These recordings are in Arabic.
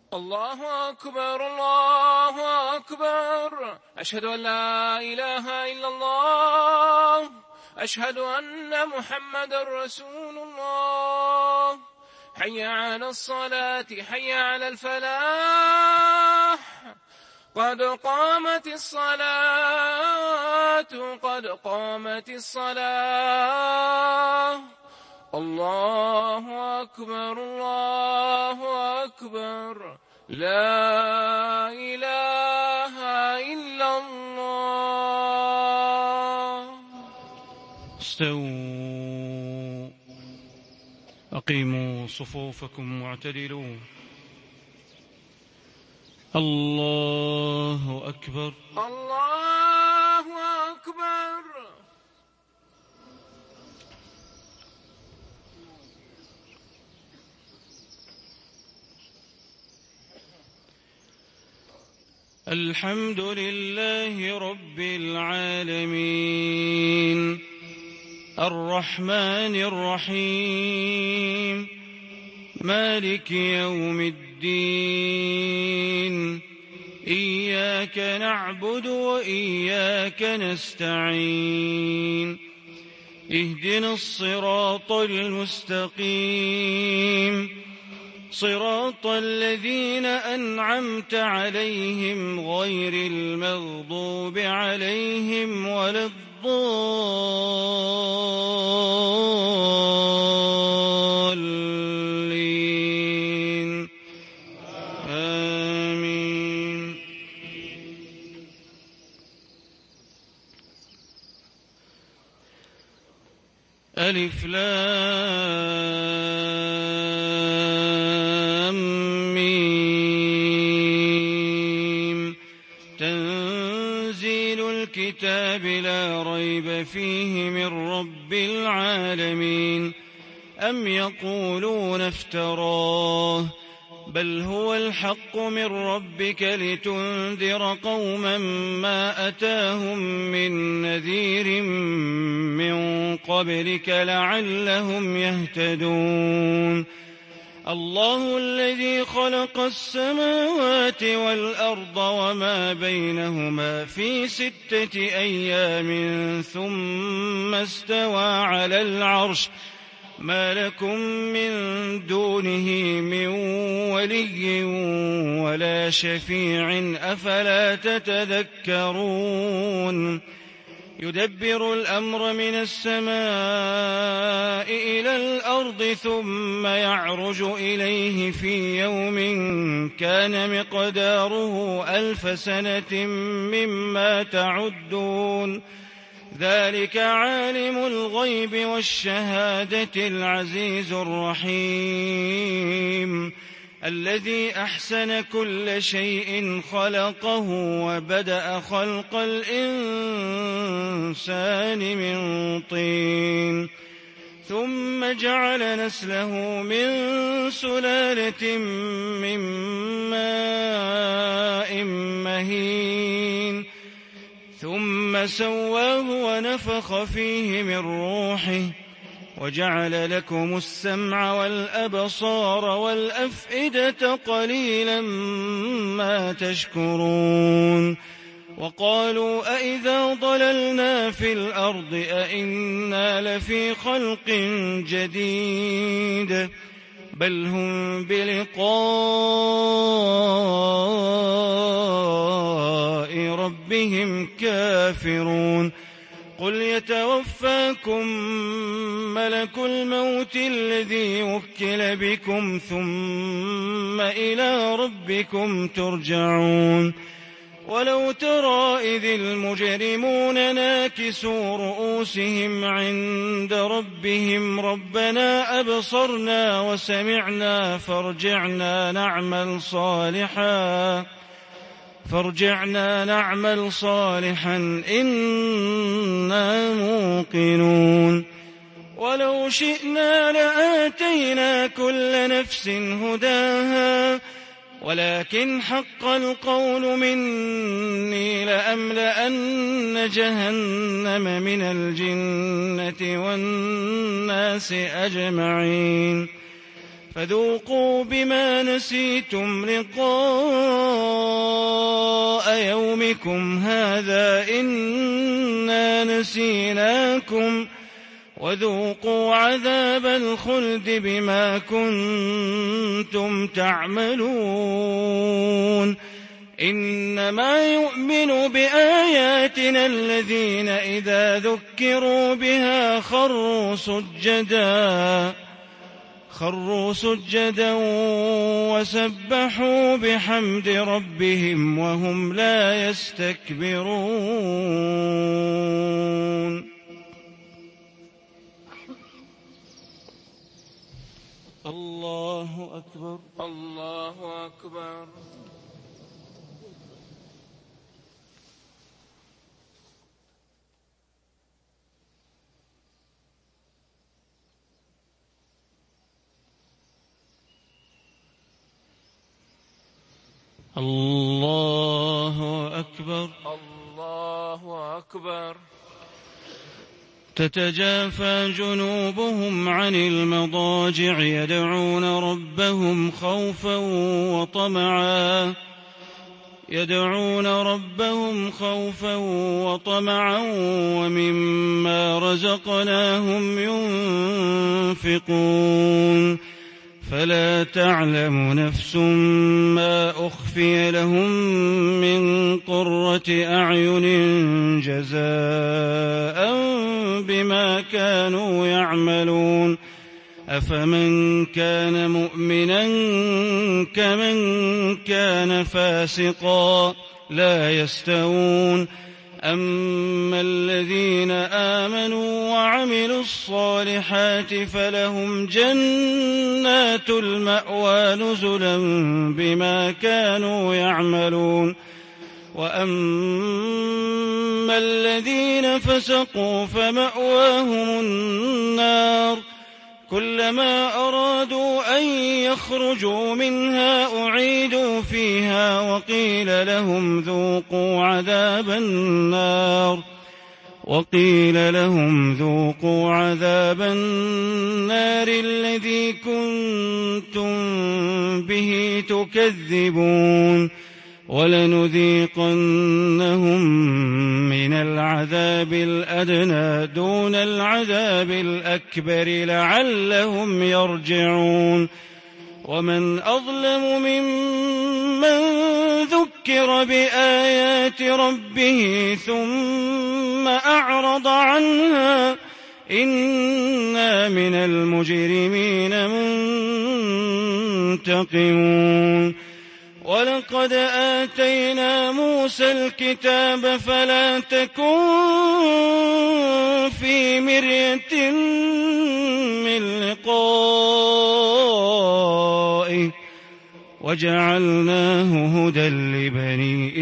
الله أكبر الله أكبر، أشهد أن لا إله إلا الله، أشهد أن محمد رسول الله. حي على الصلاة حي على الفلاح، قد قامت الصلاة قد قامت الصلاة. الله أكبر الله أكبر، لا إله إلا الله. استووا، أقيموا صفوفكم واعتدلوا. الله أكبر الله أكبر. الحمد لله رب العالمين، الرحمن الرحيم، مالك يوم الدين. إياك نعبد وإياك نستعين، اهدنا الصراط المستقيم، صراط الذين أنعمت عليهم غير المغضوب عليهم ولا الضالين. آمين. ألف لام ميم. تنزيل الكتاب لا ريب فيه من رب العالمين. أم يقولون افتراه، بل هو الحق من ربك لتنذر قوما ما أتاهم من نذير من قبلك لعلهم يهتدون. الله الذي خلق السماوات والأرض وما بينهما في 6 أيام ثم استوى على العرش، ما لكم من دونه من ولي ولا شفيع أفلا تتذكرون. يدبر الأمر من السماء إلى الأرض ثم يعرج إليه في يوم كان مقداره 1000 سنة مما تعدون. ذلك عالم الغيب والشهادة العزيز الرحيم، الذي أحسن كل شيء خلقه وبدأ خلق الإنسان من طين، ثم جعل نسله من سلالة من ماء مهين، ثم سواه ونفخ فيه من روحه، وجعل لكم السمع والأبصار والأفئدة قليلا ما تشكرون. وقالوا أئذا ضللنا في الأرض أئنا لفي خلق جديد، بل هم بلقاء ربهم كافرون. قل يتوفاكم ملك الموت الذي وكل بكم ثم إلى ربكم ترجعون. ولو ترى إذ المجرمون ناكسوا رؤوسهم عند ربهم ربنا أبصرنا وسمعنا فارجعنا نعمل صالحا إنا موقنون. ولو شئنا لآتينا كل نفس هداها، ولكن حق القول مني لأملأن جهنم من الجنة والناس أجمعين. فذوقوا بما نسيتم لقاء يومكم هذا إنا نسيناكم وذوقوا عذاب الخلد بما كنتم تعملون إنما يؤمن بآياتنا الذين إذا ذكروا بها خروا سجدا وسبحوا بحمد ربهم وهم لا يستكبرون. الله أكبر. الله أكبر. الله أكبر. الله أكبر. تتجافى جنوبهم عن المضاجع يدعون ربهم خوفا وطمعا ومما رزقناهم ينفقون فلا تعلم نفس ما أخفي لهم من قرة أعين جزاء بما كانوا يعملون أفمن كان مؤمنا كمن كان فاسقا لا يستوون أما الذين آمنوا وعملوا الصالحات فلهم جنات المأوى نزلا بما كانوا يعملون وأما الذين فسقوا فمأواهم النار كلما أرادوا أن يخرجوا منها أعيدوا فيها وقيل لهم ذوقوا عذاب النار الذي كنتم به تكذبون ولنذيقنهم من العذاب الأدنى دون العذاب الأكبر لعلهم يرجعون ومن أظلم ممن ذكر بآيات ربه ثم أعرض عنها إنا من المجرمين منتقمون ولقد آتينا موسى الكتاب فلا تكن في مرية من لقائه وجعلناه هدى لبني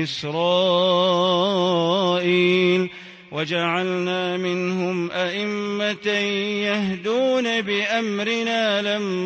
إسرائيل وجعلنا منهم أئمة يهدون بأمرنا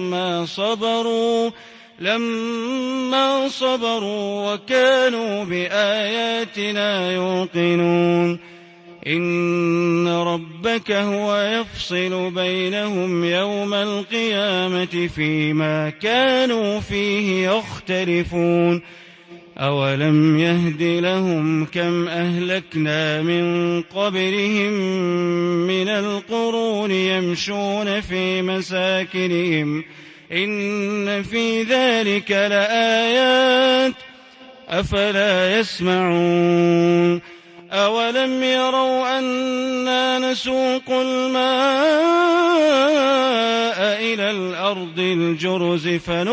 لما صبروا وكانوا بآياتنا يوقنون إن ربك هو يفصل بينهم يوم القيامة فيما كانوا فيه يختلفون أولم يهد لهم كم أهلكنا من قبلهم من القرون يمشون في مساكنهم إن في ذلك لآيات أفلا يسمعون أولم يروا أنا نسوق الماء إلى الأرض الجرز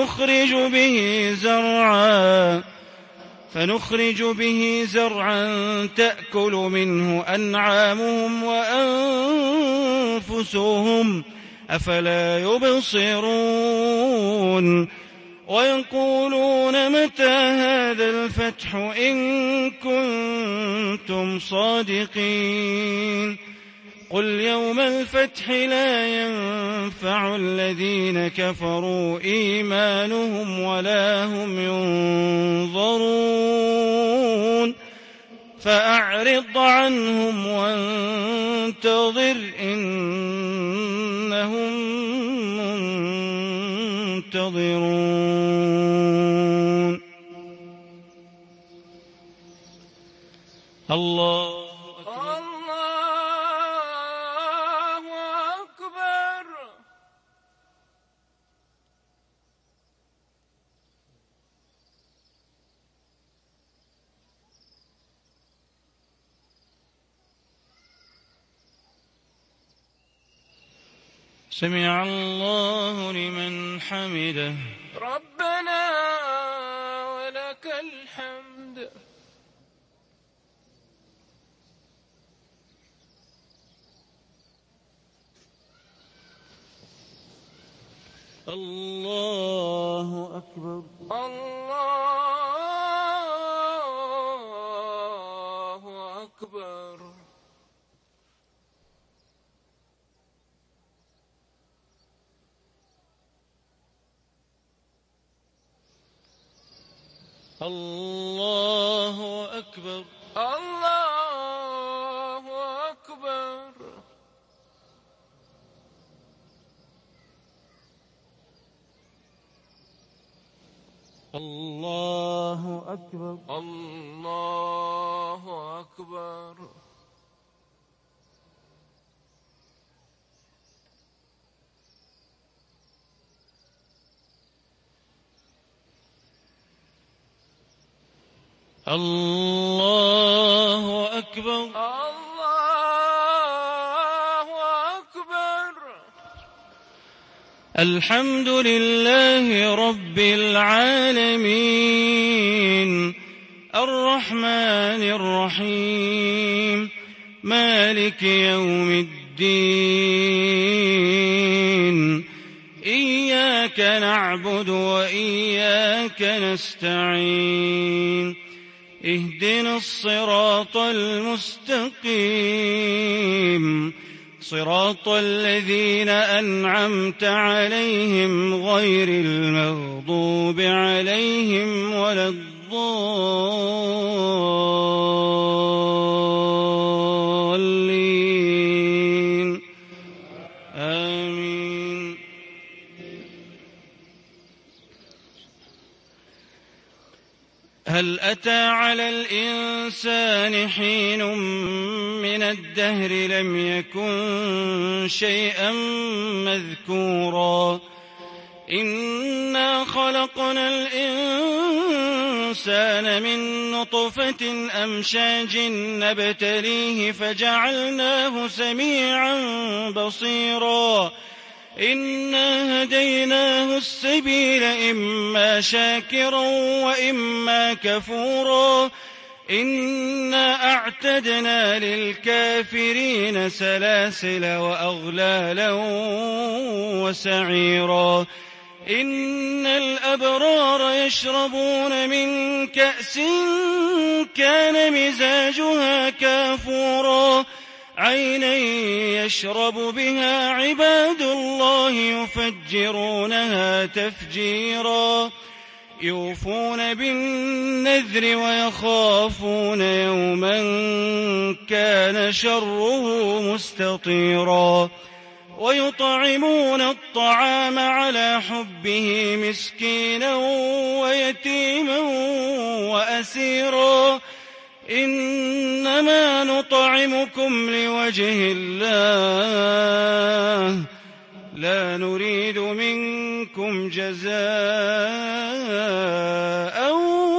فنخرج به زرعا تأكل منه أنعامهم وأنفسهم أفلا يبصرون ويقولون متى هذا الفتح إن كنتم صادقين قل يوم الفتح لا ينفع الذين كفروا إيمانهم ولا هم ينظرون فأعرض عنهم وانتظر إنهم منتظرون ينتصرون الله أكبر الله أكبر. سمع الله لمن حمده ربنا ولك الحمد. الله أكبر الله أكبر. الله أكبر الله أكبر. الله أكبر الله أكبر. الله أكبر الله أكبر. الحمد لله رب العالمين الرحمن الرحيم مالك يوم الدين إياك نعبد وإياك نستعين اهدنا الصراط المستقيم صراط الذين أنعمت عليهم غير المغضوب عليهم ولا الضالين آمين. هل أتى على الإنسان حين من الدهر لم يكن شيئا مذكورا إنا خلقنا الإنسان من نطفة أمشاج نبتليه فجعلناه سميعا بصيرا إنا هديناه السبيل إما شاكرا وإما كفورا إنا أعتدنا للكافرين سلاسل وأغلالا وسعيرا إن الأبرار يشربون من كأس كان مزاجها كافورا عينا يشرب بها عباد الله يفجرونها تفجيرا يوفون بالنذر ويخافون يوما كان شره مستطيرا ويطعمون الطعام على حبه مسكينا ويتيما وأسيرا إنما نطعمكم لوجه الله لا نريد منكم جزاء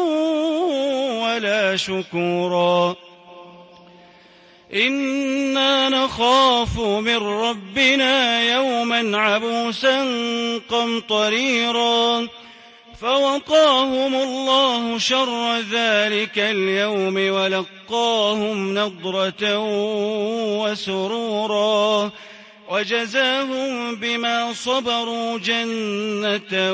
ولا شكورا إنا نخاف من ربنا يوما عبوسا قمطريرا فوقاهم الله شر ذلك اليوم ولقاهم نضرة وسرورا وجزاهم بما صبروا جنة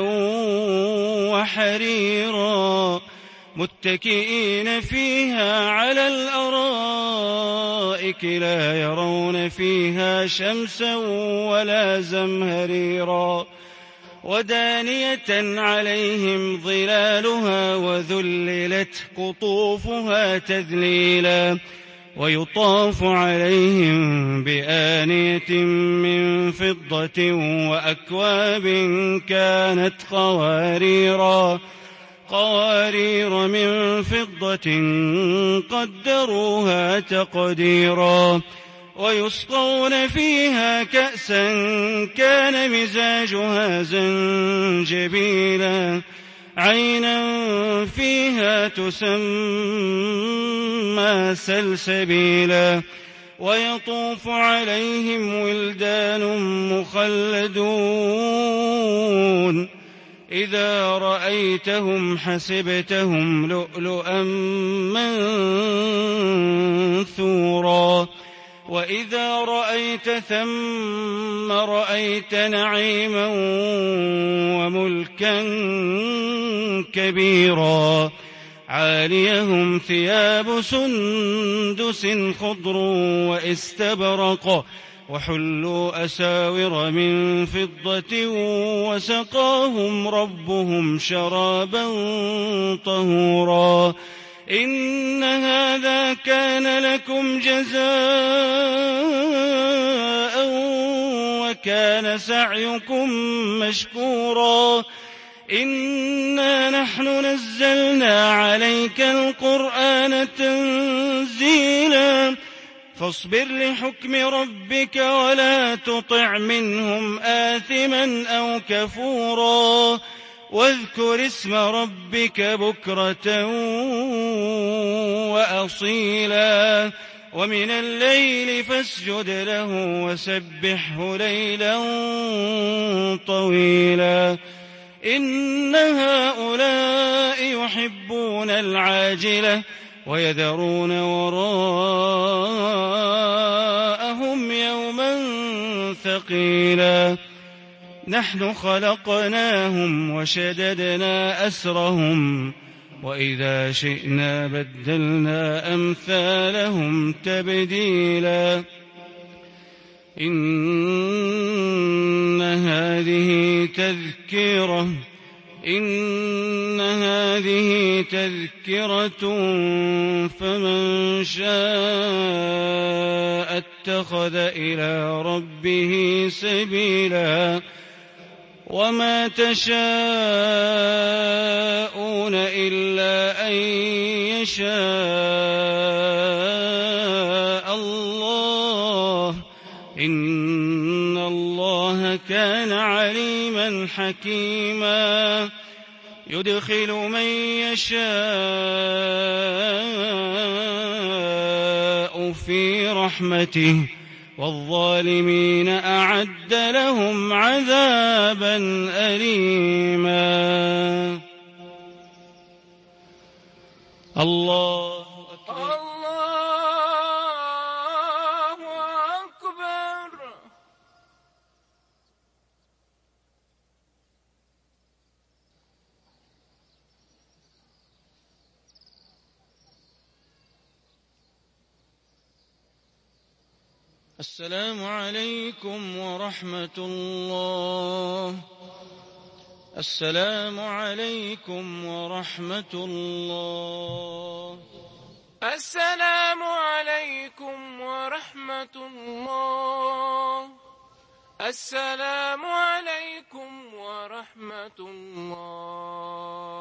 وحريرا متكئين فيها على الأرائك لا يرون فيها شمسا ولا زمهريرا ودانية عليهم ظلالها وذللت قطوفها تذليلا ويطاف عليهم بآنية من فضة وأكواب كانت قوارير من فضة قدروها تقديرا ويسقون فيها كأسا كان مزاجها زنجبيلا عينا فيها تسمى سلسبيلا ويطوف عليهم ولدان مخلدون إذا رأيتهم حسبتهم لؤلؤا منثورا وإذا رأيت ثم رأيت نعيما وملكا كبيرا عاليهم ثياب سندس خضر واستبرق وحلوا أساور من فضة وسقاهم ربهم شرابا طهورا إن هذا كان لكم جزاء وكان سعيكم مشكورا إنا نحن نزلنا عليك القرآن تنزيلا فاصبر لحكم ربك ولا تطع منهم آثما أو كفورا واذكر اسم ربك بكرة وأصيلا ومن الليل فاسجد له وسبحه ليلا طويلا إن هؤلاء يحبون العاجلة ويذرون وراءهم يوما ثقيلا نحن خلقناهم وشددنا أسرهم وإذا شئنا بدلنا أمثالهم تبديلا إن هذه تذكرة فمن شاء اتخذ إلى ربه سبيلا وما تشاءون إلا أن يشاء الله إن الله كان عليما حكيما يدخل من يشاء في رحمته والظالمين أعد لهم عذابا أليما الله أكبر الله أكبر. السلام عليكم ورحمة الله. السلام عليكم ورحمة الله. السلام عليكم ورحمة الله. السلام عليكم ورحمة الله.